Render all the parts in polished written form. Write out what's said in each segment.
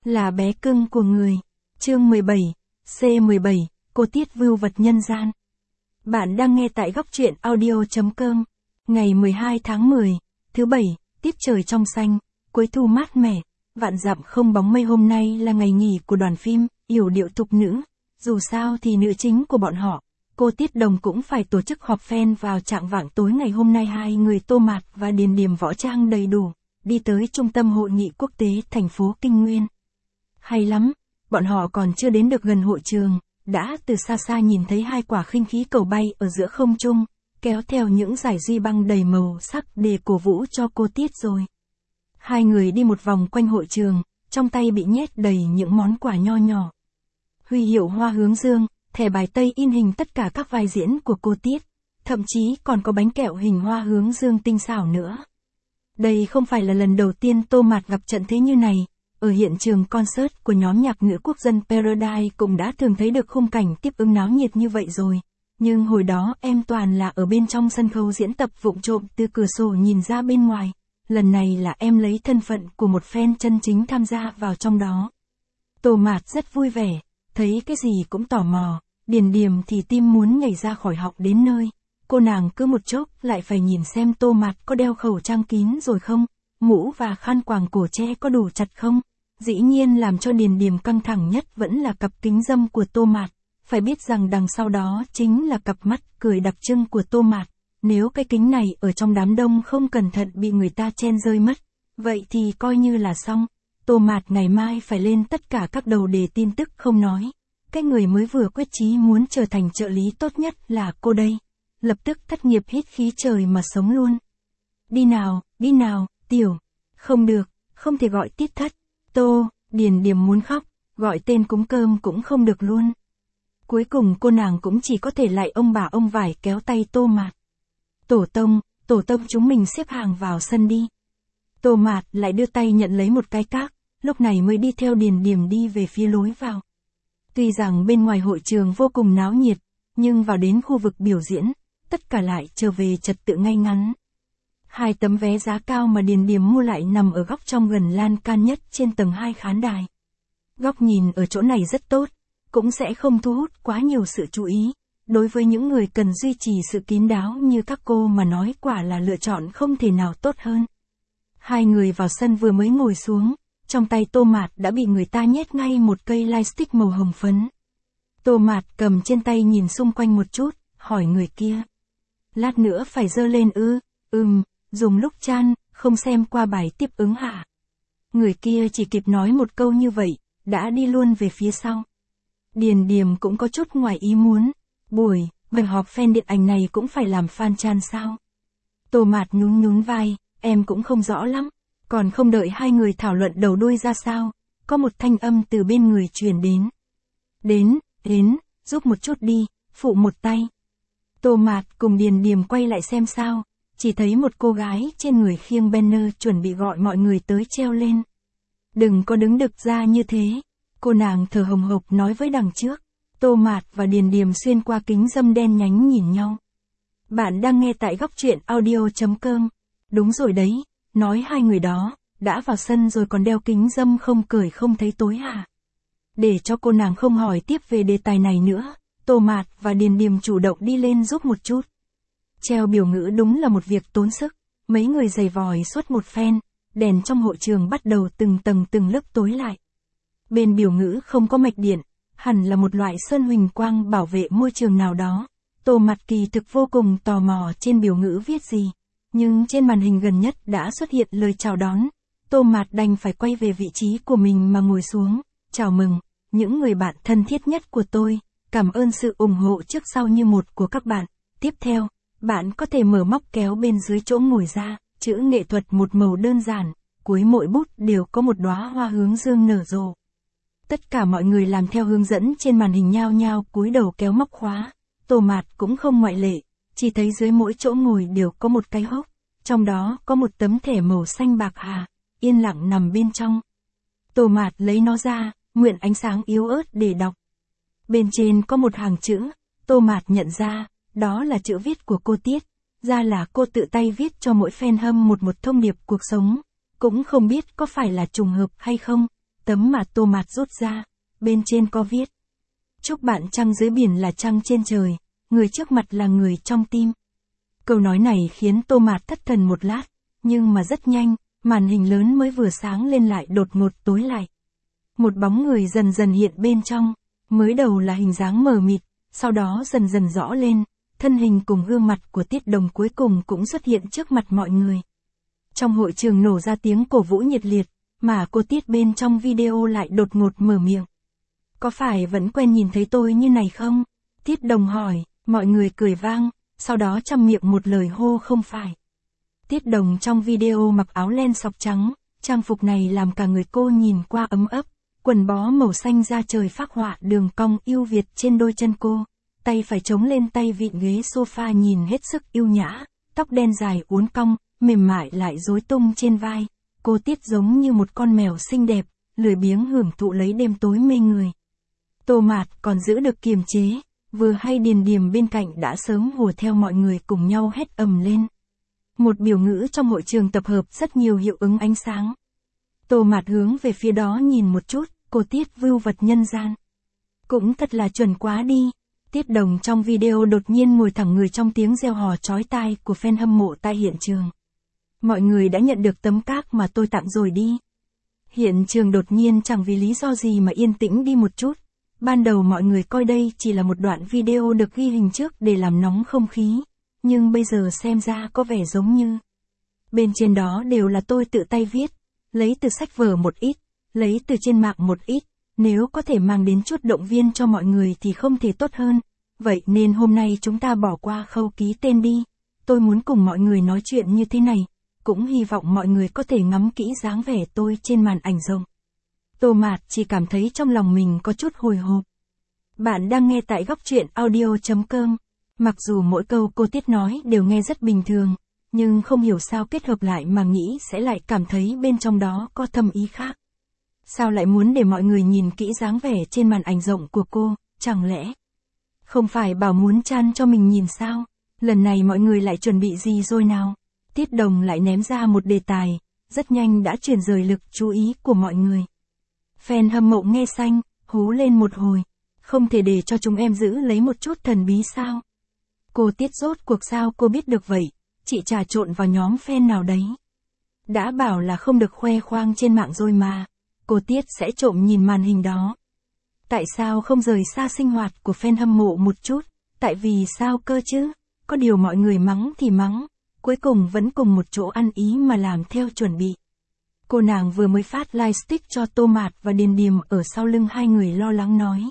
Là bé cưng của người. Chương 17, C17, cô Tiết vưu vật nhân gian. Bạn đang nghe tại góc truyện audio.com. Ngày 12 tháng 10, thứ Bảy, tiết trời trong xanh, cuối thu mát mẻ, vạn dặm không bóng mây. Hôm nay là ngày nghỉ của đoàn phim, yểu điệu thục nữ. Dù sao thì nữ chính của bọn họ, cô Tiết Đồng cũng phải tổ chức họp fan vào trạng vạng tối ngày hôm nay. Hai người Tô Mạt và Điền Điềm võ trang đầy đủ, đi tới trung tâm hội nghị quốc tế thành phố Kinh Nguyên. Hay lắm, bọn họ còn chưa đến được gần hội trường, đã từ xa xa nhìn thấy hai quả khinh khí cầu bay ở giữa không trung, kéo theo những dải duy băng đầy màu sắc để cổ vũ cho cô Tiết rồi. Hai người đi một vòng quanh hội trường, trong tay bị nhét đầy những món quà nho nhỏ. Huy hiệu hoa hướng dương, thẻ bài tây in hình tất cả các vai diễn của cô Tiết, thậm chí còn có bánh kẹo hình hoa hướng dương tinh xảo nữa. Đây không phải là lần đầu tiên Tô Mạt gặp trận thế như này. Ở hiện trường concert của nhóm nhạc nữ quốc dân Paradise cũng đã thường thấy được khung cảnh tiếp ứng náo nhiệt như vậy rồi. Nhưng hồi đó em toàn là ở bên trong sân khấu diễn tập vụng trộm từ cửa sổ nhìn ra bên ngoài. Lần này là em lấy thân phận của một fan chân chính tham gia vào trong đó. Tô Mạt rất vui vẻ, thấy cái gì cũng tò mò, Điền Điềm thì tim muốn nhảy ra khỏi họng đến nơi. Cô nàng cứ một chốc lại phải nhìn xem Tô Mạt có đeo khẩu trang kín rồi không, mũ và khăn quàng cổ che có đủ chặt không. Dĩ nhiên làm cho Điền Điềm căng thẳng nhất vẫn là cặp kính râm của Tô Mạt, phải biết rằng đằng sau đó chính là cặp mắt cười đặc trưng của Tô Mạt. Nếu cái kính này ở trong đám đông không cẩn thận bị người ta chen rơi mất, vậy thì coi như là xong. Tô Mạt ngày mai phải lên tất cả các đầu đề tin tức không nói. Cái người mới vừa quyết chí muốn trở thành trợ lý tốt nhất là cô đây. Lập tức thất nghiệp hít khí trời mà sống luôn. Đi nào, tiểu. Không được, không thể gọi Tiết thất. Điền Điềm muốn khóc, gọi tên cúng cơm cũng không được luôn. Cuối cùng cô nàng cũng chỉ có thể lại ông bà ông vải kéo tay Tô Mạt. Tổ tông chúng mình xếp hàng vào sân đi. Tô Mạt lại đưa tay nhận lấy một cái các, lúc này mới đi theo Điền Điềm đi về phía lối vào. Tuy rằng bên ngoài hội trường vô cùng náo nhiệt, nhưng vào đến khu vực biểu diễn, tất cả lại trở về trật tự ngay ngắn. Hai tấm vé giá cao mà Điền Điềm mua lại nằm ở góc trong gần lan can nhất trên tầng 2 khán đài. Góc nhìn ở chỗ này rất tốt, cũng sẽ không thu hút quá nhiều sự chú ý. Đối với những người cần duy trì sự kín đáo như các cô mà nói quả là lựa chọn không thể nào tốt hơn. Hai người vào sân vừa mới ngồi xuống, trong tay Tô Mạt đã bị người ta nhét ngay một cây lightstick màu hồng phấn. Tô Mạt cầm trên tay nhìn xung quanh một chút, hỏi người kia. Lát nữa phải giơ lên ư? Dùng lúc chan, không xem qua bài tiếp ứng hả? Người kia chỉ kịp nói một câu như vậy, đã đi luôn về phía sau. Điền Điềm cũng có chút ngoài ý muốn. Buổi họp fan điện ảnh này cũng phải làm fan chan sao? Tô Mạt nhún vai, em cũng không rõ lắm. Còn không đợi hai người thảo luận đầu đuôi ra sao, có một thanh âm từ bên người truyền đến. Đến, giúp một chút đi, phụ một tay. Tô Mạt cùng Điền Điềm quay lại xem sao, chỉ thấy một cô gái trên người khiêng banner chuẩn bị gọi mọi người tới treo lên. Đừng có đứng đực ra như thế, cô nàng thở hồng hộc nói với đằng trước. Tô Mạt và Điền Điềm xuyên qua kính râm đen nhánh nhìn nhau. Bạn đang nghe tại góc truyện audio.com. Đúng rồi đấy, nói hai người đó, đã vào sân rồi còn đeo kính râm không cởi không thấy tối hả? Để cho cô nàng không hỏi tiếp về đề tài này nữa, Tô Mạt và Điền Điềm chủ động đi lên giúp một chút. Treo biểu ngữ đúng là một việc tốn sức, mấy người giày vòi suốt một phen, đèn trong hội trường bắt đầu từng tầng từng lớp tối lại. Bên biểu ngữ không có mạch điện, hẳn là một loại sơn huỳnh quang bảo vệ môi trường nào đó. Tô Mạt kỳ thực vô cùng tò mò trên biểu ngữ viết gì, nhưng trên màn hình gần nhất đã xuất hiện lời chào đón. Tô Mạt đành phải quay về vị trí của mình mà ngồi xuống. Chào mừng, những người bạn thân thiết nhất của tôi, cảm ơn sự ủng hộ trước sau như một của các bạn. Tiếp theo, bạn có thể mở móc kéo bên dưới chỗ ngồi ra, chữ nghệ thuật một màu đơn giản, cuối mỗi bút đều có một đóa hoa hướng dương nở rộ. Tất cả mọi người làm theo hướng dẫn trên màn hình nhao nhao cúi đầu kéo móc khóa. Tô Mạt cũng không ngoại lệ, chỉ thấy dưới mỗi chỗ ngồi đều có một cái hốc, trong đó có một tấm thẻ màu xanh bạc hà, yên lặng nằm bên trong. Tô Mạt lấy nó ra, mượn ánh sáng yếu ớt để đọc. Bên trên có một hàng chữ, Tô Mạt nhận ra, đó là chữ viết của cô Tiết, ra là cô tự tay viết cho mỗi fan hâm một thông điệp cuộc sống. Cũng không biết có phải là trùng hợp hay không, tấm mà Tô Mạt rút ra, bên trên có viết. Chúc bạn trăng dưới biển là trăng trên trời, người trước mặt là người trong tim. Câu nói này khiến Tô Mạt thất thần một lát, nhưng mà rất nhanh, màn hình lớn mới vừa sáng lên lại đột ngột tối lại. Một bóng người dần dần hiện bên trong, mới đầu là hình dáng mờ mịt, sau đó dần dần rõ lên, thân hình cùng gương mặt của Tiết Đồng cuối cùng cũng xuất hiện trước mặt mọi người. Trong hội trường nổ ra tiếng cổ vũ nhiệt liệt, mà cô Tiết bên trong video lại đột ngột mở miệng. Có phải vẫn quen nhìn thấy tôi như này không? Tiết Đồng hỏi, mọi người cười vang, sau đó trăm miệng một lời hô không phải. Tiết Đồng trong video mặc áo len sọc trắng, trang phục này làm cả người cô nhìn qua ấm ấp, quần bó màu xanh da trời phác họa đường cong yêu Việt trên đôi chân cô, tay phải chống lên tay vịn ghế sofa nhìn hết sức yêu nhã, tóc đen dài uốn cong, mềm mại lại rối tung trên vai, cô Tiết giống như một con mèo xinh đẹp, lười biếng hưởng thụ lấy đêm tối mê người. Tô Mạt còn giữ được kiềm chế, vừa hay Điền Điềm bên cạnh đã sớm hùa theo mọi người cùng nhau hét ầm lên. Một biểu ngữ trong hội trường tập hợp rất nhiều hiệu ứng ánh sáng. Tô Mạt hướng về phía đó nhìn một chút, cô Tiết vưu vật nhân gian. Cũng thật là chuẩn quá đi. Tiết Đồng trong video đột nhiên ngồi thẳng người trong tiếng reo hò chói tai của fan hâm mộ tại hiện trường. Mọi người đã nhận được tấm cáp mà tôi tặng rồi đi. Hiện trường đột nhiên chẳng vì lý do gì mà yên tĩnh đi một chút. Ban đầu mọi người coi đây chỉ là một đoạn video được ghi hình trước để làm nóng không khí. Nhưng bây giờ xem ra có vẻ giống như. Bên trên đó đều là tôi tự tay viết. Lấy từ sách vở một ít, lấy từ trên mạng một ít. Nếu có thể mang đến chút động viên cho mọi người thì không thể tốt hơn. Vậy nên hôm nay chúng ta bỏ qua khâu ký tên đi. Tôi muốn cùng mọi người nói chuyện như thế này. Cũng hy vọng mọi người có thể ngắm kỹ dáng vẻ tôi trên màn ảnh rộng. Tô Mạt chỉ cảm thấy trong lòng mình có chút hồi hộp. Bạn đang nghe tại góc truyện audio.com. Mặc dù mỗi câu cô Tiết nói đều nghe rất bình thường, nhưng không hiểu sao kết hợp lại mà nghĩ sẽ lại cảm thấy bên trong đó có thâm ý khác. Sao lại muốn để mọi người nhìn kỹ dáng vẻ trên màn ảnh rộng của cô, chẳng lẽ? Không phải bảo muốn chan cho mình nhìn sao? Lần này mọi người lại chuẩn bị gì rồi nào? Tiết Đồng lại ném ra một đề tài, rất nhanh đã chuyển rời lực chú ý của mọi người. Fan hâm mộ nghe xanh, hú lên một hồi. Không thể để cho chúng em giữ lấy một chút thần bí sao? Cô Tiết rốt cuộc sao cô biết được vậy? Chị trà trộn vào nhóm fan nào đấy? Đã bảo là không được khoe khoang trên mạng rồi mà. Cô Tiết sẽ trộm nhìn màn hình đó. Tại sao không rời xa sinh hoạt của fan hâm mộ một chút? Tại vì sao cơ chứ? Có điều mọi người mắng thì mắng. Cuối cùng vẫn cùng một chỗ ăn ý mà làm theo chuẩn bị. Cô nàng vừa mới phát livestick cho Tô Mạt và Điền Điềm ở sau lưng hai người lo lắng nói.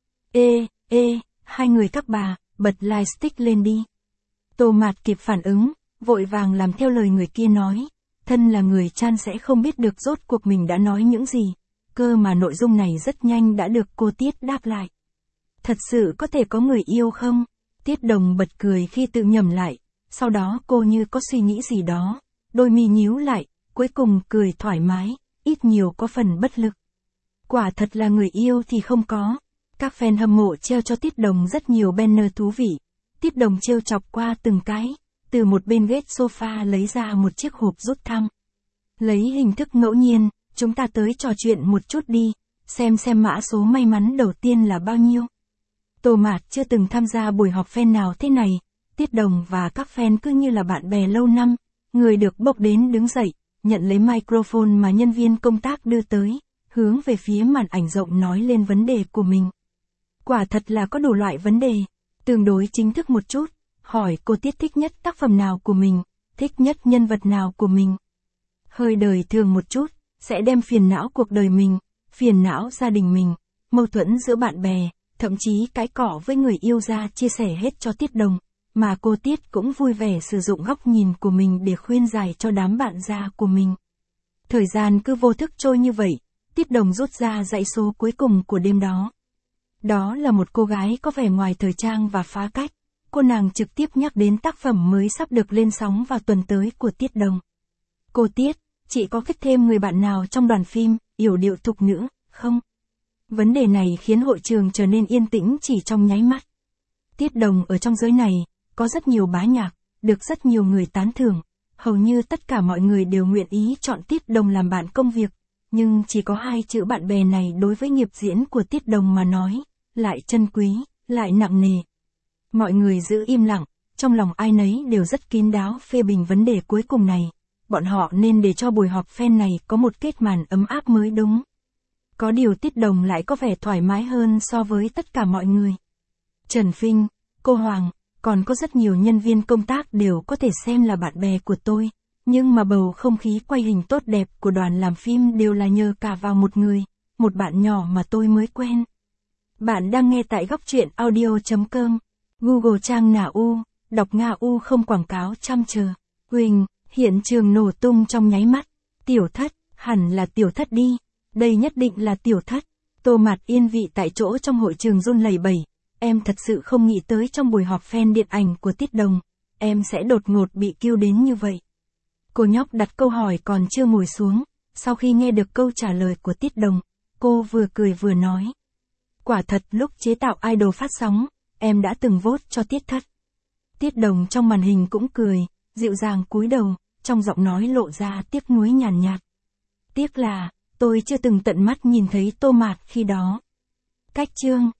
Hai người các bà, bật livestick lên đi. Tô Mạt kịp phản ứng, vội vàng làm theo lời người kia nói. Thân là người chan sẽ không biết được rốt cuộc mình đã nói những gì. Cơ mà nội dung này rất nhanh đã được cô Tiết đáp lại. Thật sự có thể có người yêu không? Tiết Đồng bật cười khi tự nhẩm lại. Sau đó cô như có suy nghĩ gì đó. Đôi mi nhíu lại, cuối cùng cười thoải mái, ít nhiều có phần bất lực. Quả thật là người yêu thì không có. Các fan hâm mộ treo cho Tiết Đồng rất nhiều banner thú vị. Tiết Đồng trêu chọc qua từng cái. Từ một bên ghế sofa lấy ra một chiếc hộp rút thăm. Lấy hình thức ngẫu nhiên, chúng ta tới trò chuyện một chút đi, xem mã số may mắn đầu tiên là bao nhiêu. Tô Mạt chưa từng tham gia buổi họp fan nào thế này, Tiết Đồng và các fan cứ như là bạn bè lâu năm, người được bốc đến đứng dậy, nhận lấy microphone mà nhân viên công tác đưa tới, hướng về phía màn ảnh rộng nói lên vấn đề của mình. Quả thật là có đủ loại vấn đề, tương đối chính thức một chút. Hỏi cô Tiết thích nhất tác phẩm nào của mình, thích nhất nhân vật nào của mình. Hơi đời thường một chút, sẽ đem phiền não cuộc đời mình, phiền não gia đình mình, mâu thuẫn giữa bạn bè, thậm chí cãi cọ với người yêu ra chia sẻ hết cho Tiết Đồng, mà cô Tiết cũng vui vẻ sử dụng góc nhìn của mình để khuyên giải cho đám bạn già của mình. Thời gian cứ vô thức trôi như vậy, Tiết Đồng rút ra dãy số cuối cùng của đêm đó. Đó là một cô gái có vẻ ngoài thời trang và phá cách. Cô nàng trực tiếp nhắc đến tác phẩm mới sắp được lên sóng vào tuần tới của Tiết Đồng. Cô Tiết, chị có thích thêm người bạn nào trong đoàn phim, yểu điệu thục nữ, không? Vấn đề này khiến hội trường trở nên yên tĩnh chỉ trong nháy mắt. Tiết Đồng ở trong giới này, có rất nhiều bá nhạc, được rất nhiều người tán thưởng. Hầu như tất cả mọi người đều nguyện ý chọn Tiết Đồng làm bạn công việc. Nhưng chỉ có hai chữ bạn bè này đối với nghiệp diễn của Tiết Đồng mà nói, lại chân quý, lại nặng nề. Mọi người giữ im lặng, trong lòng ai nấy đều rất kín đáo phê bình vấn đề cuối cùng này. Bọn họ nên để cho buổi họp fan này có một kết màn ấm áp mới đúng. Có điều Tiết Đồng lại có vẻ thoải mái hơn so với tất cả mọi người. Trần Phinh, cô Hoàng, còn có rất nhiều nhân viên công tác đều có thể xem là bạn bè của tôi. Nhưng mà bầu không khí quay hình tốt đẹp của đoàn làm phim đều là nhờ cả vào một người, một bạn nhỏ mà tôi mới quen. Bạn đang nghe tại góc truyện audio.com. Google trang nà u, đọc Nga u không quảng cáo chăm chờ. Huỳnh, hiện trường nổ tung trong nháy mắt. Tiểu Thất, hẳn là Tiểu Thất đi. Đây nhất định là Tiểu Thất. Tô Mạt yên vị tại chỗ trong hội trường run lẩy bẩy. Em thật sự không nghĩ tới trong buổi họp fan điện ảnh của Tiết Đồng, em sẽ đột ngột bị kêu đến như vậy. Cô nhóc đặt câu hỏi còn chưa ngồi xuống, sau khi nghe được câu trả lời của Tiết Đồng, cô vừa cười vừa nói. Quả thật lúc chế tạo idol phát sóng, em đã từng vote cho Tiết Thất. Tiết Đồng trong màn hình cũng cười, dịu dàng cúi đầu, trong giọng nói lộ ra tiếc nuối nhàn nhạt. Tiếc là, tôi chưa từng tận mắt nhìn thấy Tô Mạt khi đó. Cách chương